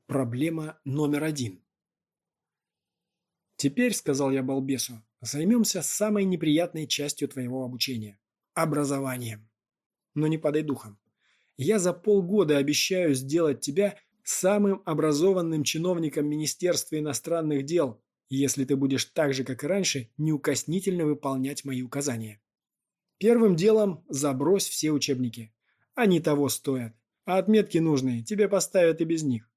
Проблема номер один. «Теперь, — сказал я балбесу, — займемся самой неприятной частью твоего обучения — образованием. Но не падай духом. Я за полгода обещаю сделать тебя самым образованным чиновником Министерства иностранных дел, если ты будешь так же, как и раньше, неукоснительно выполнять мои указания. Первым делом забрось все учебники. Они того стоят, а отметки нужные тебе поставят и без них.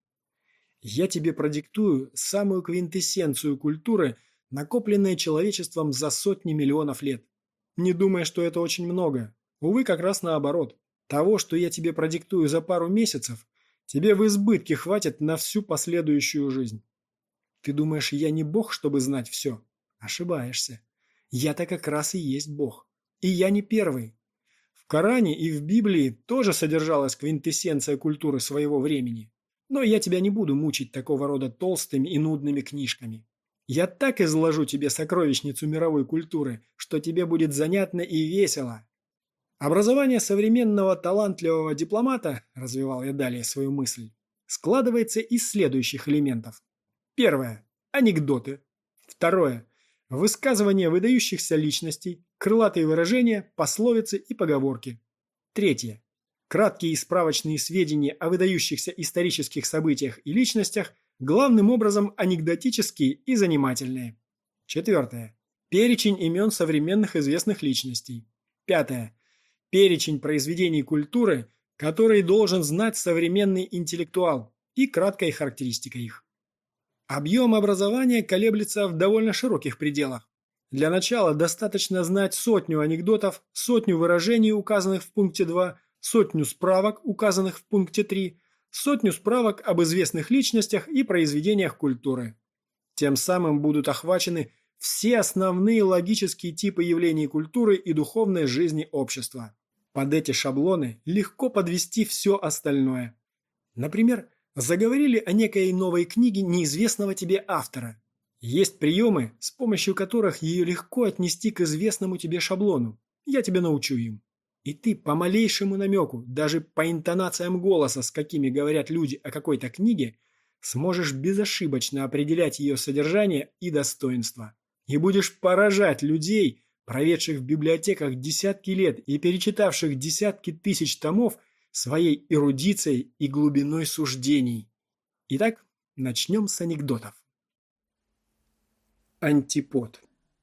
Я тебе продиктую самую квинтэссенцию культуры, накопленной человечеством за сотни миллионов лет. Не думай, что это очень много. Увы, как раз наоборот. Того, что я тебе продиктую за пару месяцев, тебе в избытке хватит на всю последующую жизнь. Ты думаешь, я не Бог, чтобы знать все? Ошибаешься. Я-то как раз и есть Бог. И я не первый. В Коране и в Библии тоже содержалась квинтэссенция культуры своего времени. Но я тебя не буду мучить такого рода толстыми и нудными книжками. Я так изложу тебе сокровищницу мировой культуры, что тебе будет занятно и весело. Образование современного талантливого дипломата, развивал я далее свою мысль, складывается из следующих элементов. Первое – анекдоты. Второе – высказывания выдающихся личностей, крылатые выражения, пословицы и поговорки. Третье – краткие и справочные сведения о выдающихся исторических событиях и личностях, главным образом анекдотические и занимательные. Четвертое – перечень имен современных известных личностей. Пятое – перечень произведений культуры, которые должен знать современный интеллектуал, и краткая характеристика их. Объем образования колеблется в довольно широких пределах. Для начала достаточно знать сотню анекдотов, сотню выражений, указанных в пункте 2, сотню справок, указанных в пункте 3, сотню справок об известных личностях и произведениях культуры. Тем самым будут охвачены все основные логические типы явлений культуры и духовной жизни общества. Под эти шаблоны легко подвести все остальное. Например, заговорили о некой новой книге неизвестного тебе автора. Есть приемы, с помощью которых ее легко отнести к известному тебе шаблону. Я тебя научу им. И ты по малейшему намеку, даже по интонациям голоса, с какими говорят люди о какой-то книге, сможешь безошибочно определять ее содержание и достоинство. И будешь поражать людей, проведших в библиотеках десятки лет и перечитавших десятки тысяч томов, своей эрудицией и глубиной суждений. Итак, начнем с анекдотов. Антипод.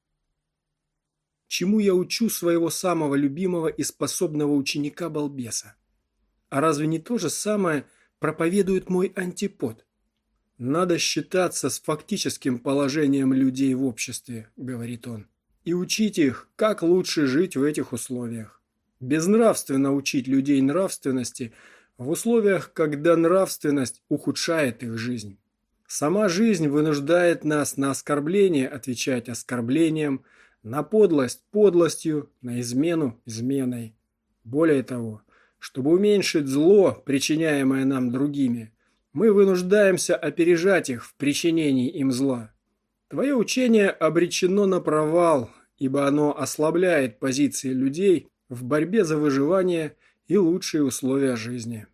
Чему я учу своего самого любимого и способного ученика-балбеса? А разве не то же самое проповедует мой антипод? Надо считаться с фактическим положением людей в обществе, говорит он, и учить их, как лучше жить в этих условиях. Безнравственно учить людей нравственности в условиях, когда нравственность ухудшает их жизнь. Сама жизнь вынуждает нас на оскорбление отвечать оскорблением, на подлость – подлостью, на измену – изменой. Более того, чтобы уменьшить зло, причиняемое нам другими, мы вынуждаемся опережать их в причинении им зла. Твое учение обречено на провал, ибо оно ослабляет позиции людей в борьбе за выживание и лучшие условия жизни.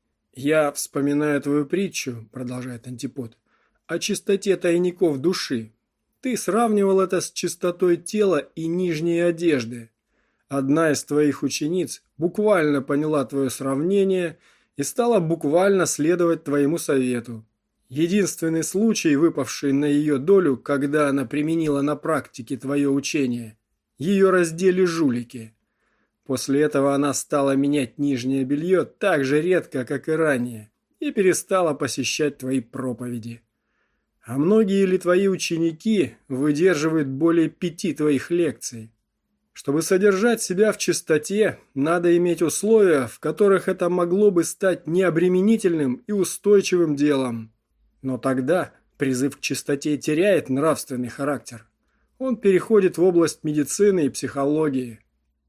«Я вспоминаю твою притчу, — продолжает Антипод, — о чистоте тайников души. Ты сравнивал это с чистотой тела и нижней одежды. Одна из твоих учениц буквально поняла твое сравнение и стала буквально следовать твоему совету. Единственный случай, выпавший на ее долю, когда она применила на практике твое учение, ее раздели жулики. После этого она стала менять нижнее белье так же редко, как и ранее, и перестала посещать твои проповеди. А многие ли твои ученики выдерживают более 5 твоих лекций? Чтобы содержать себя в чистоте, надо иметь условия, в которых это могло бы стать необременительным и устойчивым делом. Но тогда призыв к чистоте теряет нравственный характер. Он переходит в область медицины и психологии.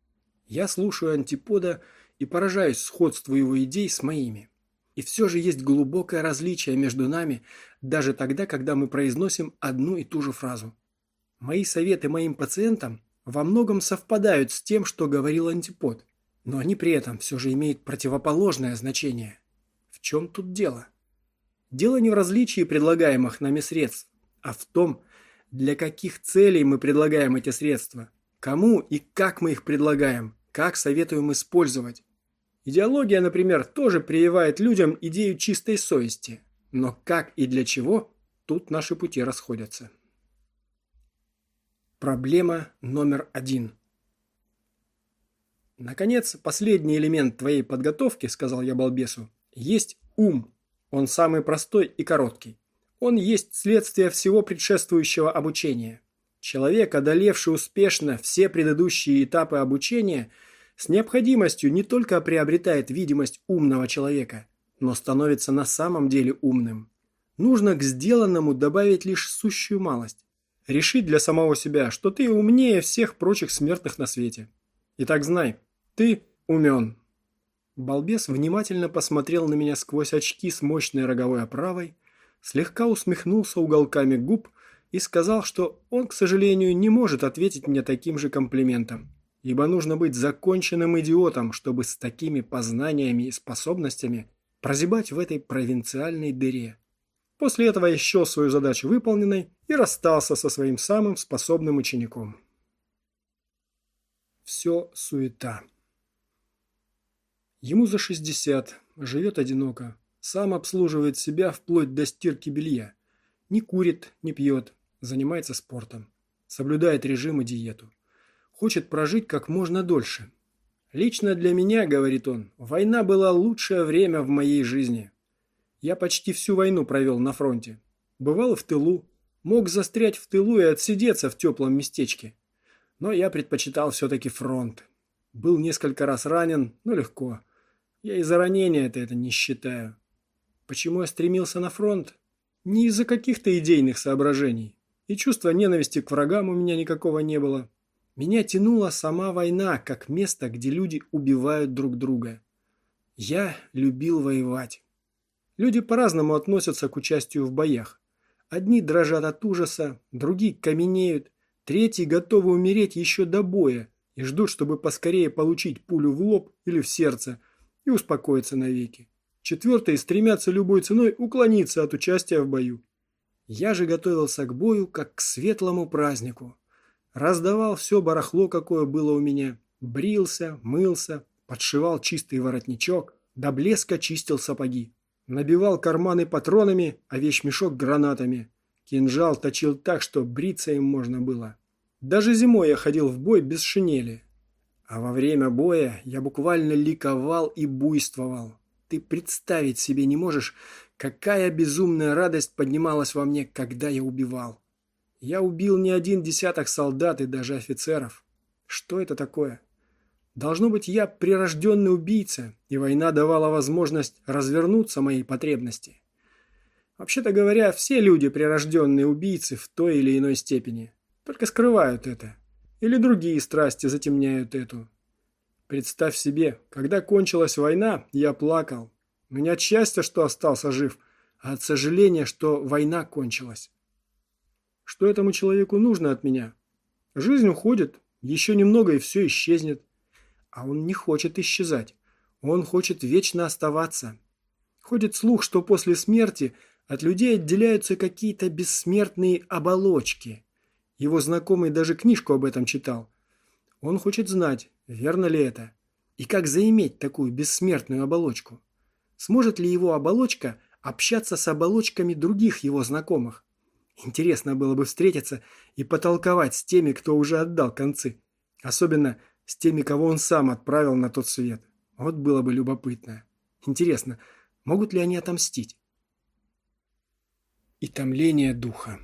Я слушаю Антипода и поражаюсь сходству его идей с моими. И все же есть глубокое различие между нами даже тогда, когда мы произносим одну и ту же фразу. Мои советы моим пациентам во многом совпадают с тем, что говорил Антипод, но они при этом все же имеют противоположное значение. В чем тут дело? Дело не в различии предлагаемых нами средств, а в том, для каких целей мы предлагаем эти средства, кому и как мы их предлагаем, как советуем использовать. Идеология, например, тоже прививает людям идею чистой совести, но как и для чего, тут наши пути расходятся. Проблема номер 1. «Наконец, последний элемент твоей подготовки, — сказал я балбесу, — есть ум. Он самый простой и короткий. Он есть следствие всего предшествующего обучения. Человек, одолевший успешно все предыдущие этапы обучения, с необходимостью не только приобретает видимость умного человека, но становится на самом деле умным. Нужно к сделанному добавить лишь сущую малость. Решить для самого себя, что ты умнее всех прочих смертных на свете. Итак, знай, ты умен». Балбес внимательно посмотрел на меня сквозь очки с мощной роговой оправой, слегка усмехнулся уголками губ и сказал, что он, к сожалению, не может ответить мне таким же комплиментом, ибо нужно быть законченным идиотом, чтобы с такими познаниями и способностями прозябать в этой провинциальной дыре. После этого я счел свою задачу выполненной и расстался со своим самым способным учеником. Все суета. Ему за 60, живет одиноко, сам обслуживает себя вплоть до стирки белья. Не курит, не пьет, занимается спортом, соблюдает режим и диету. Хочет прожить как можно дольше. «Лично для меня, — говорит он, — война была лучшее время в моей жизни. Я почти всю войну провел на фронте. Бывал в тылу, мог застрять в тылу и отсидеться в теплом местечке. Но я предпочитал все-таки фронт. Был несколько раз ранен, но легко. Я из-за ранения это не считаю. Почему я стремился на фронт? Не из-за каких-то идейных соображений. И чувства ненависти к врагам у меня никакого не было. Меня тянула сама война, как место, где люди убивают друг друга. Я любил воевать. Люди по-разному относятся к участию в боях. Одни дрожат от ужаса, другие каменеют, третьи готовы умереть еще до боя и ждут, чтобы поскорее получить пулю в лоб или в сердце и успокоиться навеки. Четвертые стремятся любой ценой уклониться от участия в бою. Я же готовился к бою, как к светлому празднику. Раздавал все барахло, какое было у меня. Брился, мылся, подшивал чистый воротничок, до блеска чистил сапоги. Набивал карманы патронами, а вещмешок гранатами. Кинжал точил так, что бриться им можно было. Даже зимой я ходил в бой без шинели. А во время боя я буквально ликовал и буйствовал. Ты представить себе не можешь, какая безумная радость поднималась во мне, когда я убивал. Я убил не 1 десяток солдат и даже офицеров. Что это такое? Должно быть, я прирожденный убийца, и война давала возможность развернуться моей потребности. Вообще-то говоря, все люди прирожденные убийцы в той или иной степени, только скрывают это. Или другие страсти затемняют эту. Представь себе, когда кончилась война, я плакал. Но не от счастья, что остался жив, а от сожаления, что война кончилась. Что этому человеку нужно от меня? Жизнь уходит, еще немного и все исчезнет. А он не хочет исчезать. Он хочет вечно оставаться. Ходит слух, что после смерти от людей отделяются какие-то бессмертные оболочки. Его знакомый даже книжку об этом читал. Он хочет знать, верно ли это, и как заиметь такую бессмертную оболочку. Сможет ли его оболочка общаться с оболочками других его знакомых? Интересно было бы встретиться и потолковать с теми, кто уже отдал концы. Особенно с теми, кого он сам отправил на тот свет. Вот было бы любопытно. Интересно, могут ли они отомстить? И томление духа.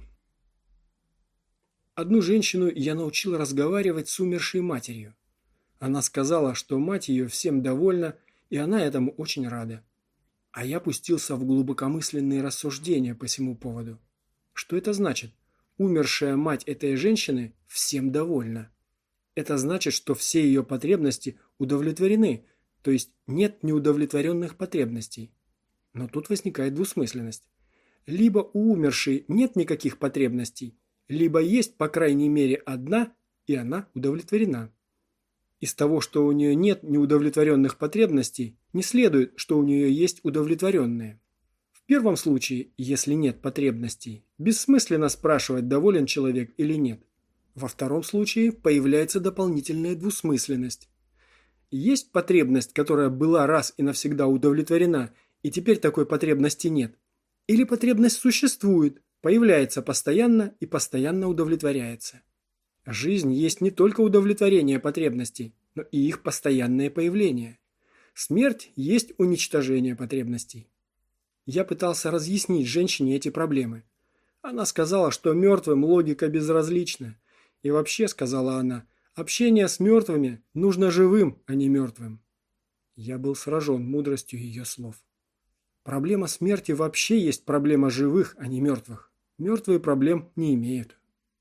Одну женщину я научил разговаривать с умершей матерью. Она сказала, что мать ее всем довольна, и она этому очень рада. А я пустился в глубокомысленные рассуждения по сему поводу. Что это значит? Умершая мать этой женщины всем довольна. Это значит, что все ее потребности удовлетворены, то есть нет неудовлетворенных потребностей. Но тут возникает двусмысленность. Либо у умершей нет никаких потребностей, либо есть, по крайней мере, одна, и она удовлетворена. Из того, что у нее нет неудовлетворенных потребностей, не следует, что у нее есть удовлетворенные. В первом случае, если нет потребностей, бессмысленно спрашивать, доволен человек или нет. Во втором случае появляется дополнительная двусмысленность. Есть потребность, которая была раз и навсегда удовлетворена, и теперь такой потребности нет. Или потребность существует, появляется постоянно и постоянно удовлетворяется. Жизнь есть не только удовлетворение потребностей, но и их постоянное появление. Смерть есть уничтожение потребностей. Я пытался разъяснить женщине эти проблемы. Она сказала, что мертвым логика безразлична. И вообще, сказала она, общение с мертвыми нужно живым, а не мертвым. Я был сражен мудростью ее слов. Проблема смерти вообще есть проблема живых, а не мертвых. Мертвые проблем не имеют.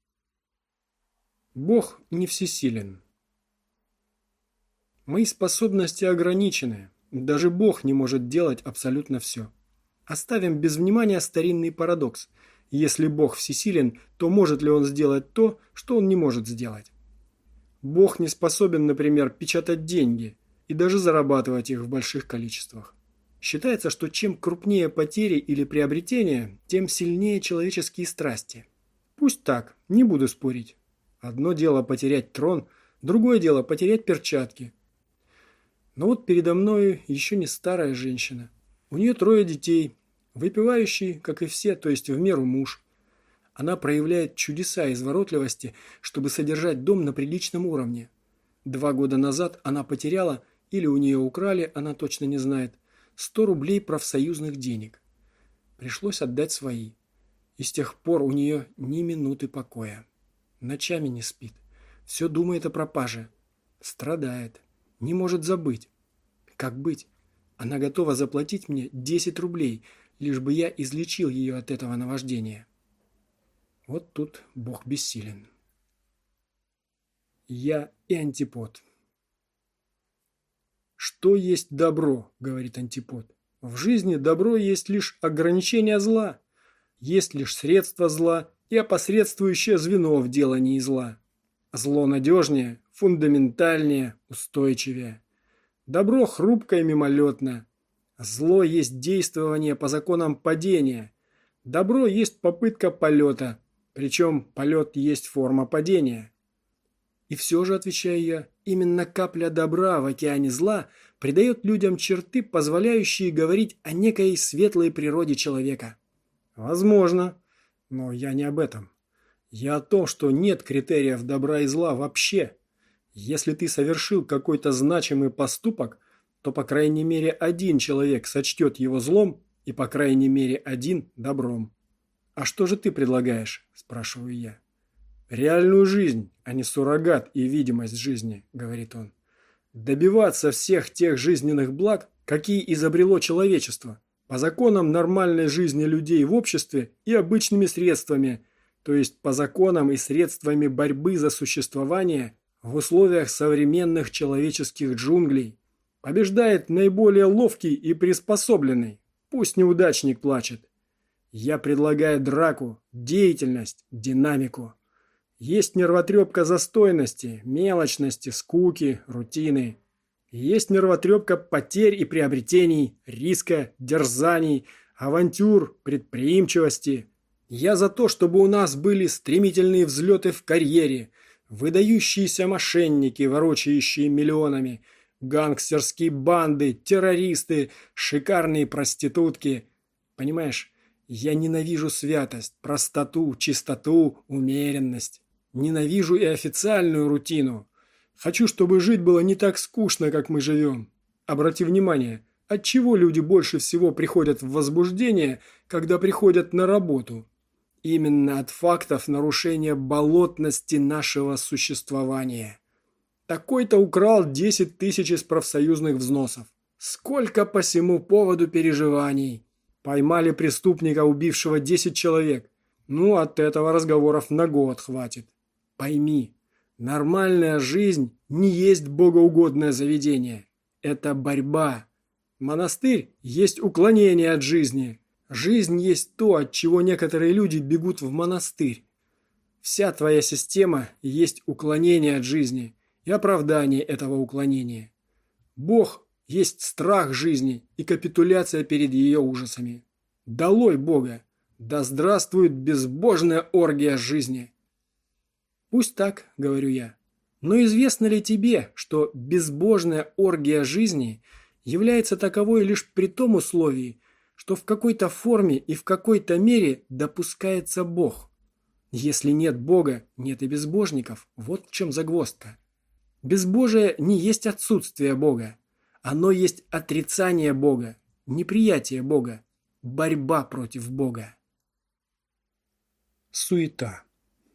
Бог не всесилен. Мои способности ограничены. Даже Бог не может делать абсолютно все. Оставим без внимания старинный парадокс. Если Бог всесилен, то может ли Он сделать то, что Он не может сделать? Бог не способен, например, печатать деньги и даже зарабатывать их в больших количествах. Считается, что чем крупнее потери или приобретения, тем сильнее человеческие страсти. Пусть так, не буду спорить. Одно дело потерять трон, другое дело потерять перчатки. Но вот передо мною еще не старая женщина. У нее 3 детей, выпивающий, как и все, то есть в меру муж. Она проявляет чудеса изворотливости, чтобы содержать дом на приличном уровне. 2 года назад она потеряла, или у нее украли, она точно не знает, 100 рублей профсоюзных денег. Пришлось отдать свои. И с тех пор у нее ни минуты покоя. Ночами не спит. Все думает о пропаже. Страдает. Не может забыть. Как быть? Она готова заплатить мне 10 рублей, лишь бы я излечил ее от этого наваждения. Вот тут Бог бессилен. Я и антипод. «Что есть добро?» – говорит антипод. «В жизни добро есть лишь ограничение зла, есть лишь средство зла и опосредствующее звено в делании зла. Зло надежнее, фундаментальнее, устойчивее. Добро хрупко и мимолетно. Зло есть действование по законам падения. Добро есть попытка полета, причем полет есть форма падения». И все же, отвечаю я, именно капля добра в океане зла придает людям черты, позволяющие говорить о некой светлой природе человека. Возможно, но я не об этом. Я о том, что нет критериев добра и зла вообще. Если ты совершил какой-то значимый поступок, то по крайней мере один человек сочтет его злом и по крайней мере один добром. «А что же ты предлагаешь?» – спрашиваю я. «Реальную жизнь, а не суррогат и видимость жизни», – говорит он. «Добиваться всех тех жизненных благ, какие изобрело человечество, по законам нормальной жизни людей в обществе и обычными средствами, то есть по законам и средствами борьбы за существование в условиях современных человеческих джунглей. Побеждает наиболее ловкий и приспособленный. Пусть неудачник плачет. Я предлагаю драку, деятельность, динамику. Есть нервотрепка застойности, мелочности, скуки, рутины. Есть нервотрепка потерь и приобретений, риска, дерзаний, авантюр, предприимчивости. Я за то, чтобы у нас были стремительные взлеты в карьере, выдающиеся мошенники, ворочающие миллионами, гангстерские банды, террористы, шикарные проститутки. Понимаешь, я ненавижу святость, простоту, чистоту, умеренность. Ненавижу и официальную рутину. Хочу, чтобы жить было не так скучно, как мы живем. Обрати внимание, от чего люди больше всего приходят в возбуждение, когда приходят на работу? Именно от фактов нарушения болотности нашего существования. Такой-то украл 10 тысяч из профсоюзных взносов. Сколько по сему поводу переживаний. Поймали преступника, убившего 10 человек. Ну, от этого разговоров на год хватит. Пойми, нормальная жизнь не есть богоугодное заведение. Это борьба. Монастырь есть уклонение от жизни. Жизнь есть то, от чего некоторые люди бегут в монастырь. Вся твоя система есть уклонение от жизни и оправдание этого уклонения. Бог есть страх жизни и капитуляция перед ее ужасами. Долой Бога! Да здравствует безбожная оргия жизни! Пусть так, говорю я. Но известно ли тебе, что безбожная оргия жизни является таковой лишь при том условии, что в какой-то форме и в какой-то мере допускается Бог? Если нет Бога, нет и безбожников. Вот в чем загвоздка. Безбожие не есть отсутствие Бога. Оно есть отрицание Бога, неприятие Бога, борьба против Бога. Суета.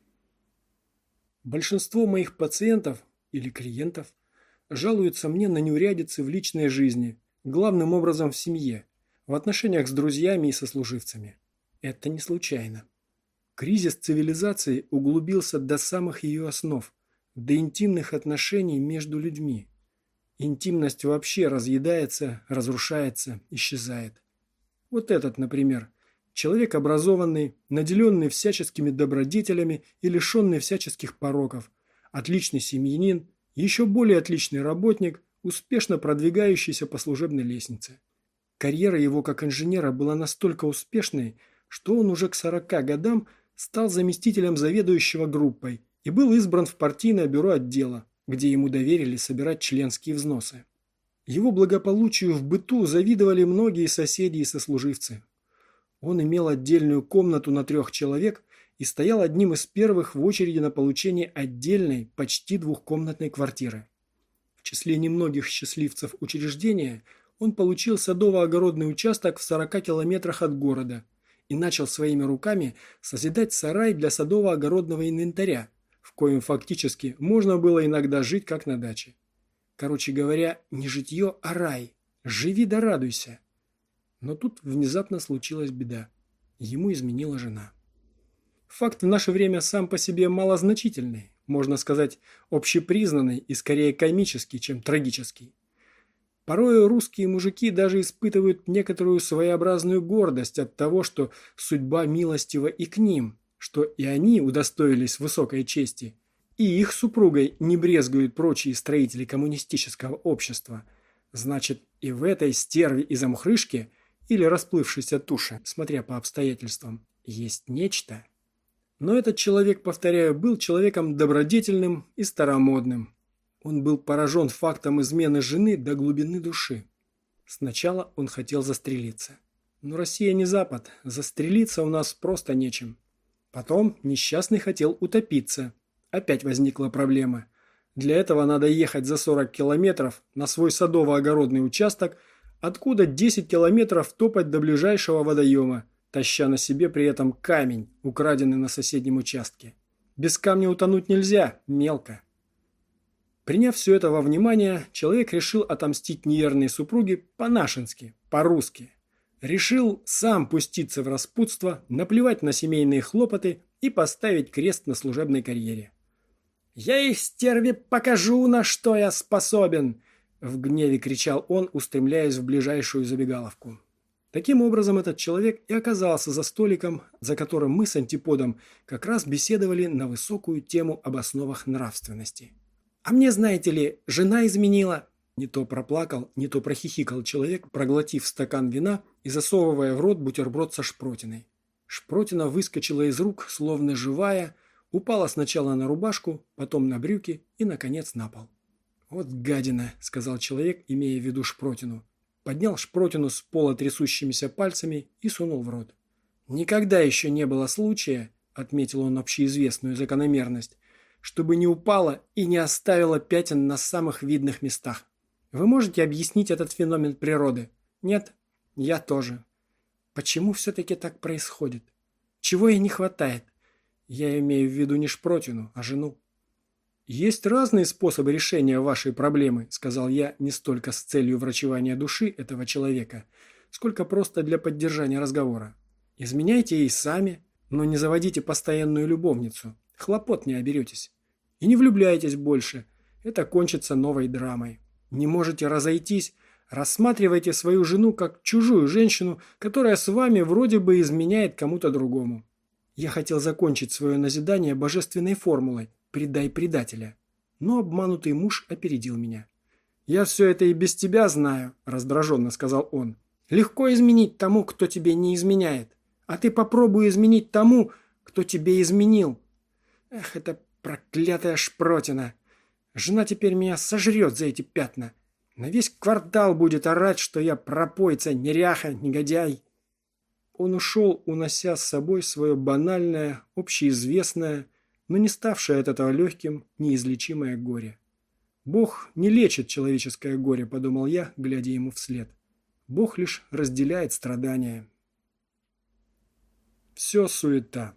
Большинство моих пациентов или клиентов жалуются мне на неурядицы в личной жизни, главным образом в семье, в отношениях с друзьями и сослуживцами. Это не случайно. Кризис цивилизации углубился до самых ее основ, до интимных отношений между людьми. Интимность вообще разъедается, разрушается, исчезает. Вот этот, например, человек образованный, наделенный всяческими добродетелями и лишенный всяческих пороков, отличный семьянин, еще более отличный работник, успешно продвигающийся по служебной лестнице. Карьера его как инженера была настолько успешной, что он уже к 40 годам стал заместителем заведующего группой и был избран в партийное бюро отдела, где ему доверили собирать членские взносы. Его благополучию в быту завидовали многие соседи и сослуживцы. Он имел отдельную комнату на 3 человек и стоял одним из первых в очереди на получение отдельной, почти двухкомнатной квартиры. В числе немногих счастливцев учреждения он получил садово-огородный участок в 40 километрах от города и начал своими руками созидать сарай для садово-огородного инвентаря, в коем фактически можно было иногда жить как на даче. Короче говоря, не житье, а рай. Живи да радуйся. Но тут внезапно случилась беда. Ему изменила жена. Факт в наше время сам по себе малозначительный, можно сказать, общепризнанный и скорее комический, чем трагический. Порой русские мужики даже испытывают некоторую своеобразную гордость от того, что судьба милостива и к ним, что и они удостоились высокой чести, и их супругой не брезгуют прочие строители коммунистического общества. Значит, и в этой стерве и замухрышке или расплывшейся туше, смотря по обстоятельствам, есть нечто. Но этот человек, повторяю, был человеком добродетельным и старомодным. Он был поражен фактом измены жены до глубины души. Сначала он хотел застрелиться. Но Россия не Запад, застрелиться у нас просто нечем. Потом несчастный хотел утопиться. Опять возникла проблема. Для этого надо ехать за 40 километров на свой садово-огородный участок, откуда 10 километров топать до ближайшего водоема, таща на себе при этом камень, украденный на соседнем участке. Без камня утонуть нельзя, мелко. Приняв все это во внимание, человек решил отомстить неверной супруге по-нашенски, по-русски. Решил сам пуститься в распутство, наплевать на семейные хлопоты и поставить крест на служебной карьере. «Я их, стерве, покажу, на что я способен!» В гневе кричал он, устремляясь в ближайшую забегаловку. Таким образом, этот человек и оказался за столиком, за которым мы с антиподом как раз беседовали на высокую тему об основах нравственности. «А мне, знаете ли, жена изменила!» Не то проплакал, не то прохихикал человек, проглотив стакан вина и засовывая в рот бутерброд со шпротиной. Шпротина выскочила из рук, словно живая, упала сначала на рубашку, потом на брюки и, наконец, на пол. «Вот гадина», — сказал человек, имея в виду шпротину. Поднял шпротину с пола трясущимися пальцами и сунул в рот. «Никогда еще не было случая», — отметил он общеизвестную закономерность, «чтобы не упала и не оставила пятен на самых видных местах. Вы можете объяснить этот феномен природы? Нет? Я тоже. Почему все-таки так происходит? Чего ей не хватает? Я имею в виду не шпротину, а жену». «Есть разные способы решения вашей проблемы», — сказал я не столько с целью врачевания души этого человека, сколько просто для поддержания разговора. «Изменяйте ей сами, но не заводите постоянную любовницу. Хлопот не оберетесь. И не влюбляйтесь больше. Это кончится новой драмой. Не можете разойтись, рассматривайте свою жену как чужую женщину, которая с вами вроде бы изменяет кому-то другому». Я хотел закончить свое назидание божественной формулой «предай предателя», но обманутый муж опередил меня. «Я все это и без тебя знаю», – раздраженно сказал он. Легко изменить тому, кто тебе не изменяет. А ты попробуй изменить тому, кто тебе изменил. Эх, это проклятая шпротина. Жена теперь меня сожрет за эти пятна. На весь квартал будет орать, что я пропойца, неряха, негодяй. Он ушел, унося с собой свое банальное, общеизвестное, но не ставшее от этого легким, неизлечимое горе. Бог не лечит человеческое горе, подумал я, глядя ему вслед. Бог лишь разделяет страдания. Все суета.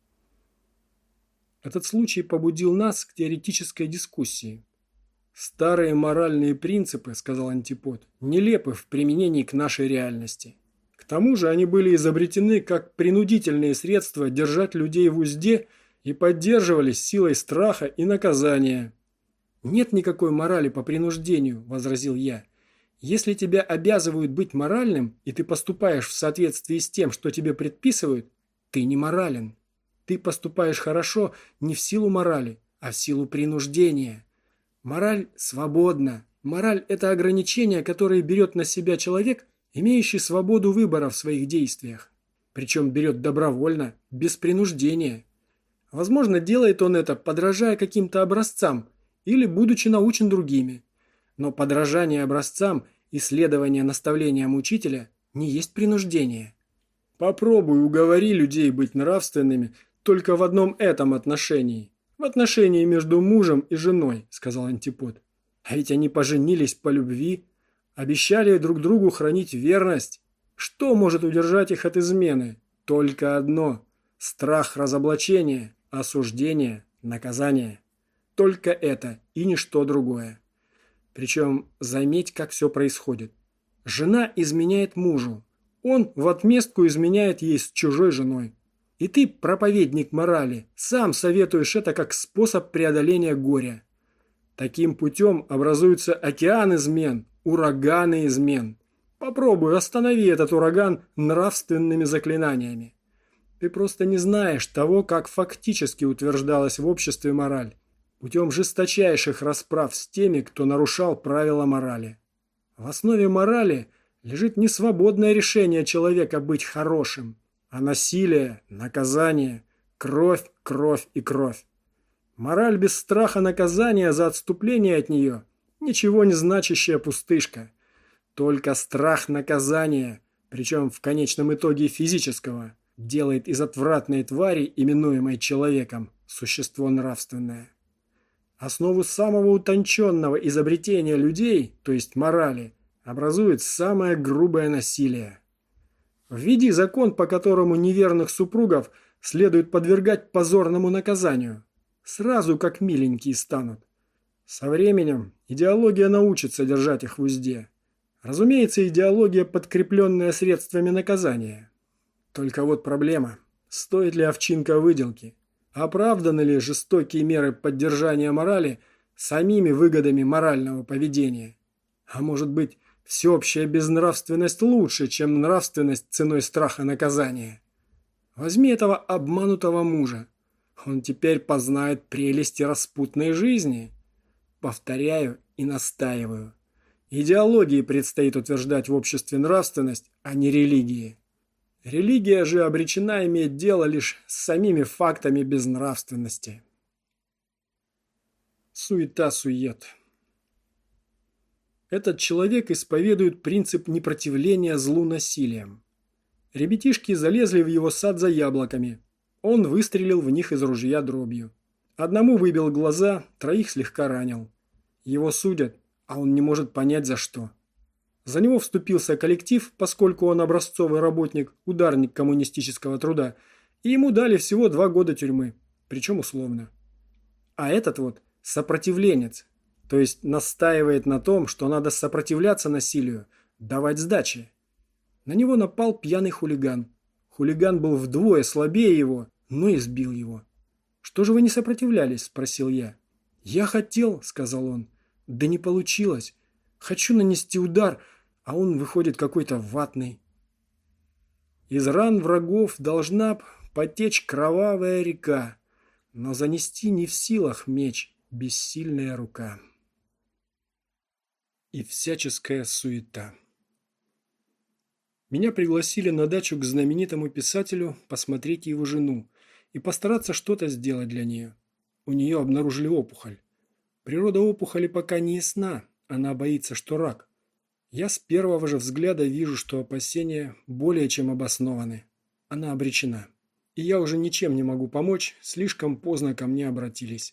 Этот случай побудил нас к теоретической дискуссии. «Старые моральные принципы, — сказал Антипод, — нелепы в применении к нашей реальности. К тому же они были изобретены как принудительные средства держать людей в узде и поддерживались силой страха и наказания». «Нет никакой морали по принуждению, — возразил я. Если тебя обязывают быть моральным, и ты поступаешь в соответствии с тем, что тебе предписывают, ты не морален. Ты поступаешь хорошо не в силу морали, а в силу принуждения. Мораль свободна. Мораль – это ограничение, которое берет на себя человек, имеющий свободу выбора в своих действиях. Причем берет добровольно, без принуждения. Возможно, делает он это, подражая каким-то образцам или будучи научен другими. Но подражание образцам и следование наставлениям учителя не есть принуждение. Попробуй уговори людей быть нравственными только в одном этом отношении. В отношении между мужем и женой, сказал Антипод. А ведь они поженились по любви, обещали друг другу хранить верность. Что может удержать их от измены? Только одно – страх разоблачения, осуждения, наказания. Только это и ничто другое. Причем заметь, как все происходит. Жена изменяет мужу. Он в отместку изменяет ей с чужой женой. И ты, проповедник морали, сам советуешь это как способ преодоления горя. Таким путем образуется океан измен, ураганы измен. Попробуй останови этот ураган нравственными заклинаниями. Ты просто не знаешь того, как фактически утверждалась в обществе мораль, путем жесточайших расправ с теми, кто нарушал правила морали. В основе морали лежит не свободное решение человека быть хорошим, а насилие, наказание, кровь, кровь и кровь. Мораль без страха наказания за отступление от нее – ничего не значащая пустышка. Только страх наказания, причем в конечном итоге физического, делает из отвратной твари, именуемой человеком, существо нравственное. Основу самого утонченного изобретения людей, то есть морали, образует самое грубое насилие. Введи закон, по которому неверных супругов следует подвергать позорному наказанию. Сразу как миленькие станут. Со временем идеология научится держать их в узде. Разумеется, идеология, подкрепленная средствами наказания. Только вот проблема. Стоит ли овчинка выделки? Оправданы ли жестокие меры поддержания морали самими выгодами морального поведения? А может быть, всеобщая безнравственность лучше, чем нравственность ценой страха наказания? Возьми этого обманутого мужа. Он теперь познает прелести распутной жизни. Повторяю и настаиваю. Идеологии предстоит утверждать в обществе нравственность, а не религии. Религия же обречена иметь дело лишь с самими фактами безнравственности. Суета-сует. Этот человек исповедует принцип непротивления злу насилием. Ребятишки залезли в его сад за яблоками. Он выстрелил в них из ружья дробью. Одному выбил глаза, троих слегка ранил. Его судят, а он не может понять за что. За него вступился коллектив, поскольку он образцовый работник, ударник коммунистического труда, и ему дали всего 2 года тюрьмы, причем условно. А этот вот сопротивленец, то есть настаивает на том, что надо сопротивляться насилию, давать сдачи. На него напал пьяный хулиган. Хулиган был вдвое слабее его, но и сбил его. «Что же вы не сопротивлялись?» – спросил я. «Я хотел», – сказал он, – «да не получилось. Хочу нанести удар, а он выходит какой-то ватный». Из ран врагов должна потечь кровавая река, но занести не в силах меч бессильная рука. И всяческая суета. Меня пригласили на дачу к знаменитому писателю посмотреть его жену и постараться что-то сделать для нее. У нее обнаружили опухоль. Природа опухоли пока не ясна, она боится, что рак. Я с первого же взгляда вижу, что опасения более чем обоснованы. Она обречена. И я уже ничем не могу помочь, слишком поздно ко мне обратились.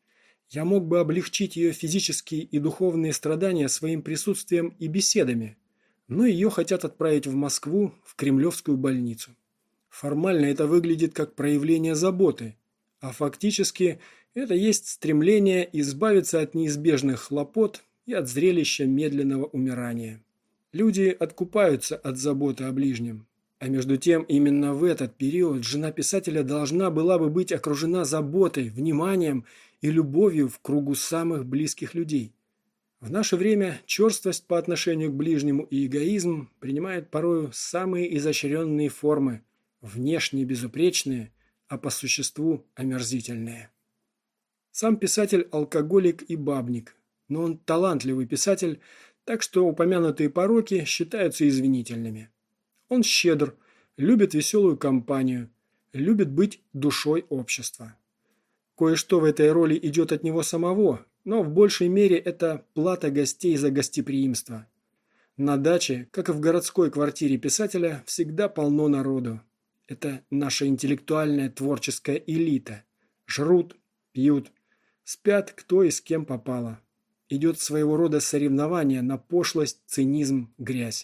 Я мог бы облегчить ее физические и духовные страдания своим присутствием и беседами, но ее хотят отправить в Москву, в Кремлевскую больницу. Формально это выглядит как проявление заботы, а фактически это есть стремление избавиться от неизбежных хлопот и от зрелища медленного умирания. Люди откупаются от заботы о ближнем. А между тем, именно в этот период жена писателя должна была бы быть окружена заботой, вниманием и любовью в кругу самых близких людей. В наше время черствость по отношению к ближнему и эгоизм принимает порою самые изощренные формы, внешне безупречные, а по существу омерзительные. Сам писатель – алкоголик и бабник, но он талантливый писатель, так что упомянутые пороки считаются извинительными. Он щедр, любит веселую компанию, любит быть душой общества. Кое-что в этой роли идет от него самого, но в большей мере это плата гостей за гостеприимство. На даче, как и в городской квартире писателя, всегда полно народу. Это наша интеллектуальная творческая элита. Жрут, пьют, спят кто и с кем попало. Идет своего рода соревнование на пошлость, цинизм, грязь.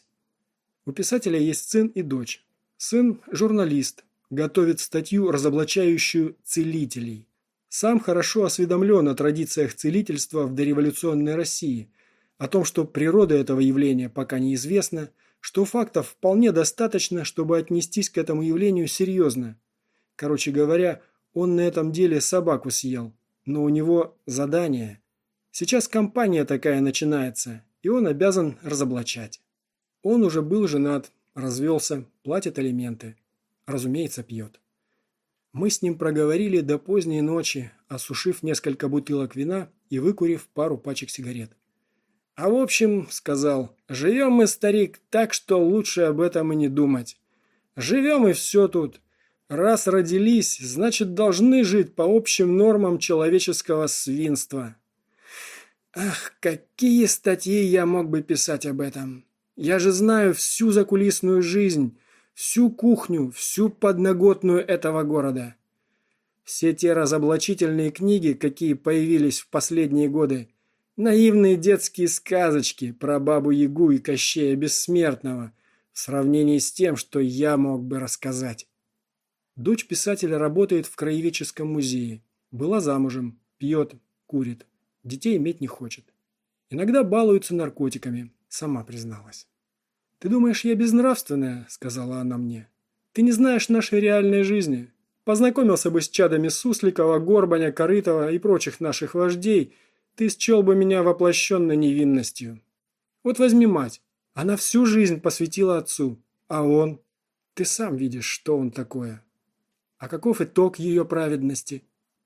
У писателя есть сын и дочь. Сын – журналист, готовит статью, разоблачающую целителей. Сам хорошо осведомлен о традициях целительства в дореволюционной России, о том, что природа этого явления пока неизвестна, что фактов вполне достаточно, чтобы отнестись к этому явлению серьезно. Короче говоря, он на этом деле собаку съел, но у него задание. Сейчас кампания такая начинается, и он обязан разоблачать. Он уже был женат, развелся, платит алименты. Разумеется, пьет. Мы с ним проговорили до поздней ночи, осушив несколько бутылок вина и выкурив пару пачек сигарет. «А в общем, — сказал, — живем мы, старик, так, что лучше об этом и не думать. Живем и все тут. Раз родились, значит, должны жить по общим нормам человеческого свинства. Ах, какие статьи я мог бы писать об этом! Я же знаю всю закулисную жизнь, всю кухню, всю подноготную этого города. Все те разоблачительные книги, какие появились в последние годы, наивные детские сказочки про Бабу-Ягу и Кощея Бессмертного в сравнении с тем, что я мог бы рассказать. Дочь писателя работает в краеведческом музее. Была замужем, пьет, курит. Детей иметь не хочет. Иногда балуется наркотиками, сама призналась. «Ты думаешь, я безнравственная?» – сказала она мне. «Ты не знаешь нашей реальной жизни. Познакомился бы с чадами Сусликова, Горбаня, Корытова и прочих наших вождей, ты счел бы меня воплощенной невинностью. Вот возьми мать. Она всю жизнь посвятила отцу. А он? Ты сам видишь, что он такое. А каков итог ее праведности?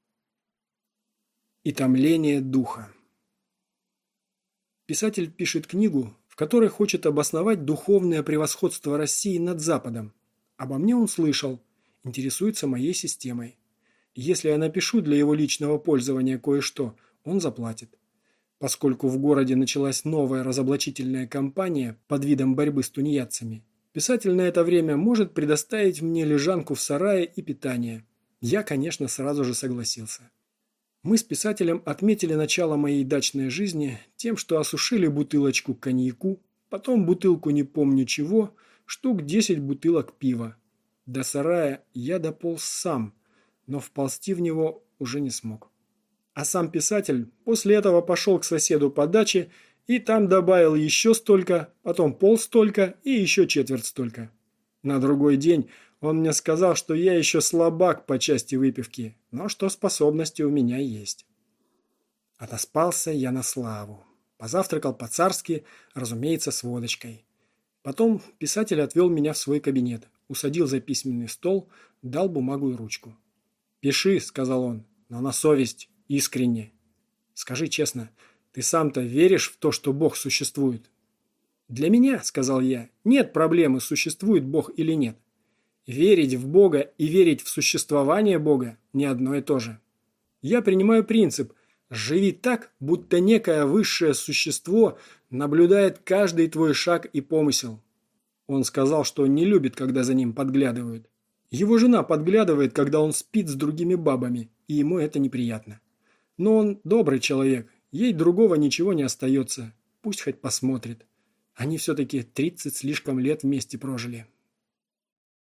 И томление духа». Писатель пишет книгу, в которой хочет обосновать духовное превосходство России над Западом. Обо мне он слышал, интересуется моей системой. Если я напишу для его личного пользования кое-что, он заплатит. Поскольку в городе началась новая разоблачительная кампания под видом борьбы с тунеядцами, писатель на это время может предоставить мне лежанку в сарае и питание. Я, конечно, сразу же согласился. Мы с писателем отметили начало моей дачной жизни тем, что осушили бутылочку коньяку, потом бутылку не помню чего, штук 10 бутылок пива. До сарая я дополз сам, но вползти в него уже не смог. А сам писатель после этого пошел к соседу по даче и там добавил еще столько, потом полстолько и еще четверть столько. На другой день он мне сказал, что я еще слабак по части выпивки, но что способности у меня есть. Отоспался я на славу. Позавтракал по-царски, разумеется, с водочкой. Потом писатель отвел меня в свой кабинет, усадил за письменный стол, дал бумагу и ручку. «Пиши», — сказал он, — «но на совесть, искренне. Скажи честно, ты сам-то веришь в то, что Бог существует?» «Для меня, — сказал я, — нет проблемы, существует Бог или нет. Верить в Бога и верить в существование Бога – не одно и то же. Я принимаю принцип «живи так, будто некое высшее существо наблюдает каждый твой шаг и помысел». Он сказал, что не любит, когда за ним подглядывают. Его жена подглядывает, когда он спит с другими бабами, и ему это неприятно. Но он добрый человек, ей другого ничего не остается, пусть хоть посмотрит. Они все-таки 30 слишком лет вместе прожили.